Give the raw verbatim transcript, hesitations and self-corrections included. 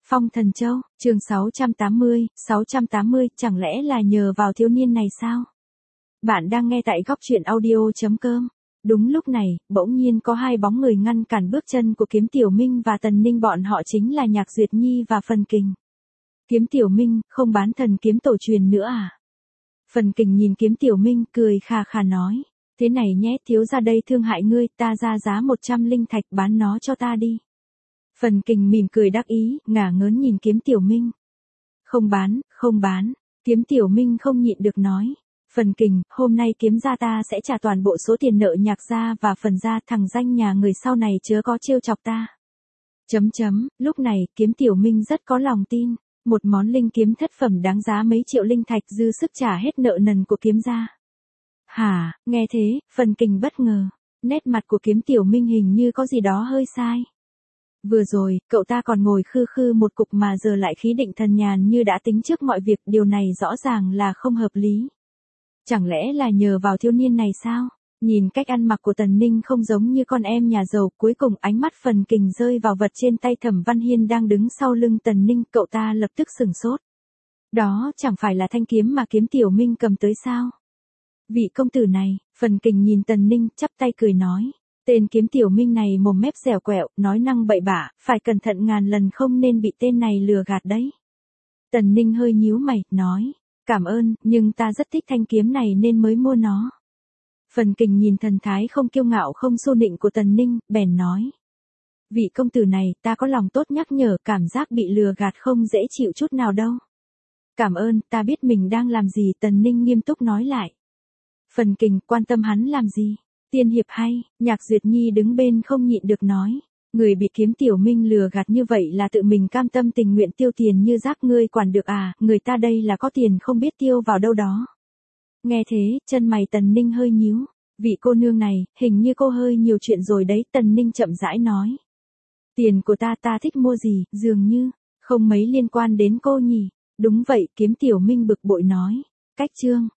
Phong Thần Châu, chương sáu trăm tám mươi, sáu trăm tám mươi, chẳng lẽ là nhờ vào thiếu niên này sao? Bạn đang nghe tại góc truyện audio chấm com. Đúng lúc này, bỗng nhiên có hai bóng người ngăn cản bước chân của Kiếm Tiểu Minh và Tần Ninh, bọn họ chính là Nhạc Duyệt Nhi và Phần Kình. Kiếm Tiểu Minh, không bán thần kiếm tổ truyền nữa à? Phần Kình nhìn Kiếm Tiểu Minh cười khà khà nói, thế này nhé, thiếu gia đây thương hại ngươi, ta ra giá một trăm linh thạch bán nó cho ta đi. Phần Kình mỉm cười đắc ý, ngả ngớn nhìn Kiếm Tiểu Minh. Không bán, không bán, Kiếm Tiểu Minh không nhịn được nói. Phần Kình, hôm nay Kiếm gia ta sẽ trả toàn bộ số tiền nợ Nhạc gia và Phần gia, thằng danh nhà người sau này chớ có trêu chọc ta. Chấm chấm, lúc này, Kiếm Tiểu Minh rất có lòng tin. Một món linh kiếm thất phẩm đáng giá mấy triệu linh thạch dư sức trả hết nợ nần của Kiếm gia. Hả, nghe thế, Phần Kình bất ngờ. Nét mặt của Kiếm Tiểu Minh hình như có gì đó hơi sai. Vừa rồi, cậu ta còn ngồi khư khư một cục mà giờ lại khí định thần nhàn như đã tính trước mọi việc, điều này rõ ràng là không hợp lý. Chẳng lẽ là nhờ vào thiếu niên này sao? Nhìn cách ăn mặc của Tần Ninh không giống như con em nhà giàu, cuối cùng ánh mắt Phần Kình rơi vào vật trên tay Thẩm Văn Hiên đang đứng sau lưng Tần Ninh, cậu ta lập tức sửng sốt. Đó chẳng phải là thanh kiếm mà Kiếm Tiểu Minh cầm tới sao? Vị công tử này, Phần Kình nhìn Tần Ninh, chắp tay cười nói. Tên Kiếm Tiểu Minh này mồm mép dẻo quẹo, nói năng bậy bạ, phải cẩn thận ngàn lần không nên bị tên này lừa gạt đấy. Tần Ninh hơi nhíu mày, nói, cảm ơn, nhưng ta rất thích thanh kiếm này nên mới mua nó. Phần Kình nhìn thần thái không kiêu ngạo không xô nịnh của Tần Ninh, bèn nói. Vị công tử này, ta có lòng tốt nhắc nhở, cảm giác bị lừa gạt không dễ chịu chút nào đâu. Cảm ơn, ta biết mình đang làm gì, Tần Ninh nghiêm túc nói lại. Phần Kình, quan tâm hắn làm gì? Tiên hiệp hay, Nhạc Duyệt Nhi đứng bên không nhịn được nói. Người bị Kiếm Tiểu Minh lừa gạt như vậy là tự mình cam tâm tình nguyện tiêu tiền như rác, ngươi quản được à, người ta đây là có tiền không biết tiêu vào đâu đó. Nghe thế, chân mày Tần Ninh hơi nhíu. Vị cô nương này, hình như cô hơi nhiều chuyện rồi đấy, Tần Ninh chậm rãi nói. Tiền của ta ta thích mua gì, dường như, không mấy liên quan đến cô nhỉ. Đúng vậy, Kiếm Tiểu Minh bực bội nói. Cách chương,